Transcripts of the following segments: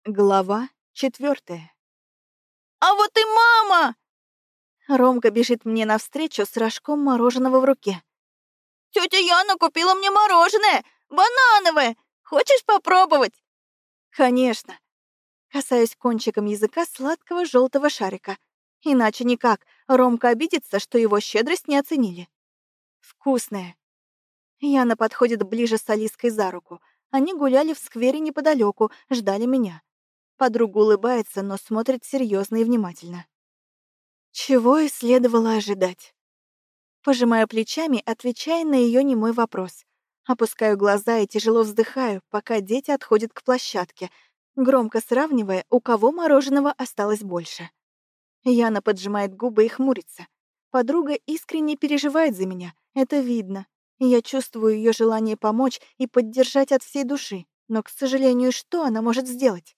Глава 4. А вот и мама! Ромка бежит мне навстречу с рожком мороженого в руке. Тетя Яна купила мне мороженое! Банановое! Хочешь попробовать? Конечно. Касаюсь кончиком языка сладкого желтого шарика. Иначе никак. Ромка обидится, что его щедрость не оценили. Вкусное. Яна подходит ближе с Алиской за руку. Они гуляли в сквере неподалеку, ждали меня. Подруга улыбается, но смотрит серьезно и внимательно. Чего и следовало ожидать. Пожимаю плечами, отвечая на ее немой вопрос. Опускаю глаза и тяжело вздыхаю, пока дети отходят к площадке, громко сравнивая, у кого мороженого осталось больше. Яна поджимает губы и хмурится. Подруга искренне переживает за меня, это видно. Я чувствую ее желание помочь и поддержать от всей души, но, к сожалению, что она может сделать?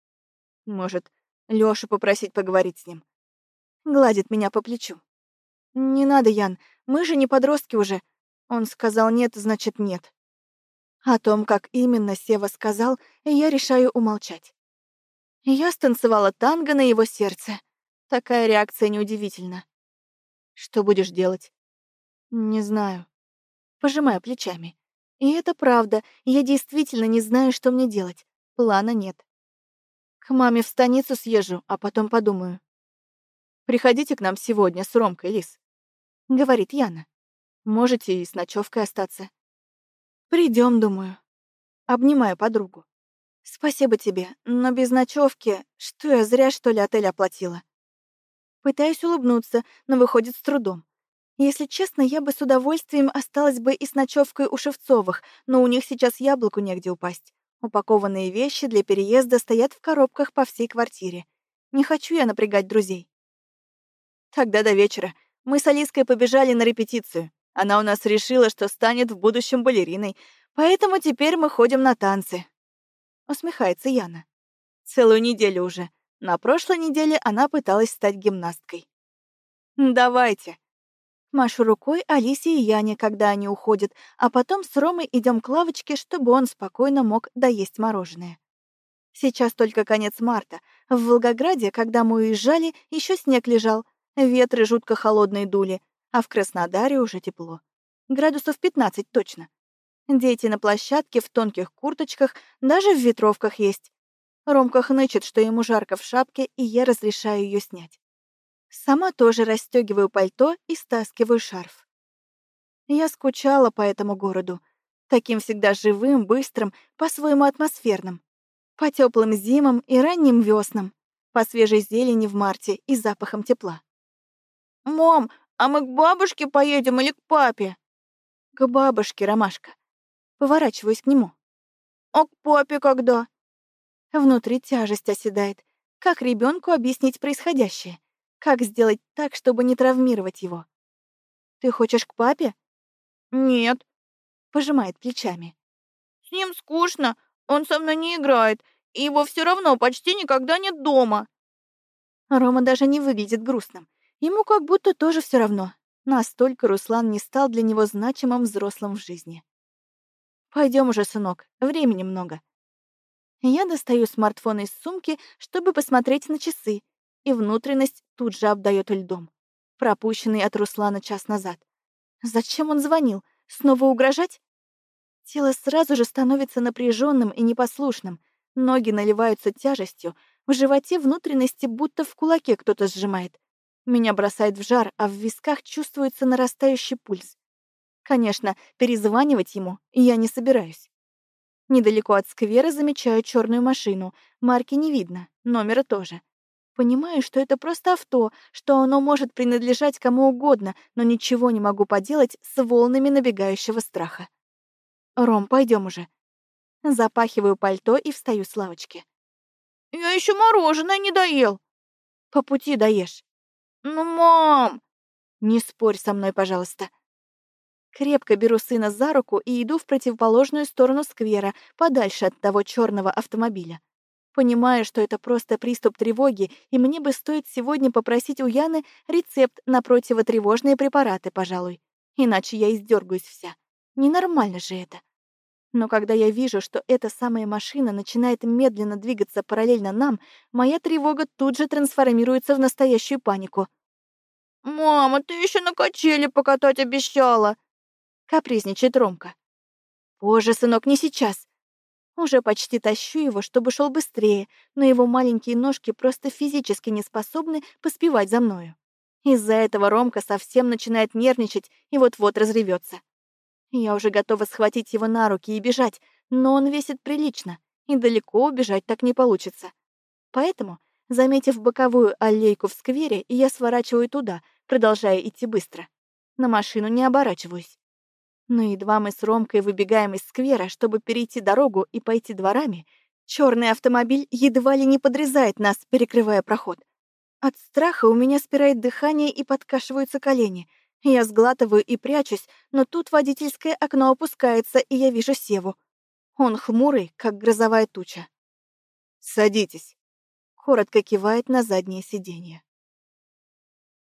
Может, Лёшу попросить поговорить с ним? Гладит меня по плечу. «Не надо, Ян, мы же не подростки уже». Он сказал «нет», значит «нет». О том, как именно Сева сказал, я решаю умолчать. Я станцевала танго на его сердце. Такая реакция неудивительна. «Что будешь делать?» «Не знаю». Пожимаю плечами. И это правда, я действительно не знаю, что мне делать. Плана нет. К маме в станицу съезжу, а потом подумаю. «Приходите к нам сегодня с Ромкой, Лис», — говорит Яна. «Можете и с ночевкой остаться». Придем, думаю. Обнимаю подругу. Спасибо тебе, но без ночевки, что я зря, что ли, отель оплатила? Пытаюсь улыбнуться, но выходит с трудом. Если честно, я бы с удовольствием осталась бы и с ночевкой у Шевцовых, но у них сейчас яблоку негде упасть. Упакованные вещи для переезда стоят в коробках по всей квартире. Не хочу я напрягать друзей. Тогда до вечера. Мы с Алиской побежали на репетицию. Она у нас решила, что станет в будущем балериной, поэтому теперь мы ходим на танцы. Усмехается Яна. Целую неделю уже. На прошлой неделе она пыталась стать гимнасткой. Давайте. Машу рукой Алисе и Яне, когда они уходят, а потом с Ромой идем к лавочке, чтобы он спокойно мог доесть мороженое. Сейчас только конец марта. В Волгограде, когда мы уезжали, еще снег лежал, ветры жутко холодные дули, а в Краснодаре уже тепло. Градусов 15 точно. Дети на площадке в тонких курточках, даже в ветровках есть. Ромка хнычет, что ему жарко в шапке, и я разрешаю ее снять. Сама тоже расстегиваю пальто и стаскиваю шарф. Я скучала по этому городу. Таким всегда живым, быстрым, по-своему атмосферным. По теплым зимам и ранним веснам. По свежей зелени в марте и запахам тепла. Мам, а мы к бабушке поедем или к папе? К бабушке, Ромашка. Поворачиваюсь к нему. А к папе когда? Внутри тяжесть оседает. Как ребенку объяснить происходящее? Как сделать так, чтобы не травмировать его? Ты хочешь к папе? Нет, Пожимает плечами. с ним скучно, он со мной не играет, и его все равно почти никогда нет дома. Рома даже не выглядит грустным. Ему как будто тоже все равно. Настолько Руслан не стал для него значимым взрослым в жизни. Пойдем уже, сынок, времени много. Я достаю смартфон из сумки, чтобы посмотреть на часы, и внутренность тут же обдает льдом. Пропущенный от Руслана час назад. Зачем он звонил? Снова угрожать? Тело сразу же становится напряженным и непослушным. Ноги наливаются тяжестью, в животе внутренности будто в кулаке кто-то сжимает. Меня бросает в жар, а в висках чувствуется нарастающий пульс. Конечно, перезванивать ему я не собираюсь. Недалеко от сквера замечаю черную машину. Марки не видно, номера тоже. Понимаю, что это просто авто, что оно может принадлежать кому угодно, но ничего не могу поделать с волнами набегающего страха. «Ром, пойдем уже». Запахиваю пальто и встаю с лавочки. Я еще мороженое не доел. «По пути доешь». Ну, мам! «Не спорь со мной, пожалуйста». Крепко беру сына за руку и иду в противоположную сторону сквера, подальше от того черного автомобиля. Понимаю, что это просто приступ тревоги, и мне бы стоит сегодня попросить у Яны рецепт на противотревожные препараты, пожалуй. Иначе я издергаюсь вся. Ненормально же это. Но когда я вижу, что эта самая машина начинает медленно двигаться параллельно нам, моя тревога тут же трансформируется в настоящую панику. «Мама, ты еще на качели покатать обещала!» — капризничает Ромка. «Позже, сынок, не сейчас». Уже почти тащу его, чтобы шел быстрее, но его маленькие ножки просто физически не способны поспевать за мною. Из-за этого Ромка совсем начинает нервничать и вот-вот разревется. Я уже готова схватить его на руки и бежать, но он весит прилично, и далеко убежать так не получится. Поэтому, заметив боковую аллейку в сквере, я сворачиваю туда, продолжая идти быстро. На машину не оборачиваюсь. Но едва мы с Ромкой выбегаем из сквера, чтобы перейти дорогу и пойти дворами, черный автомобиль едва ли не подрезает нас, перекрывая проход. От страха у меня спирает дыхание и подкашиваются колени. Я сглатываю и прячусь, но тут водительское окно опускается, и я вижу Севу. Он хмурый, как грозовая туча. «Садитесь», — коротко кивает на заднее сиденье.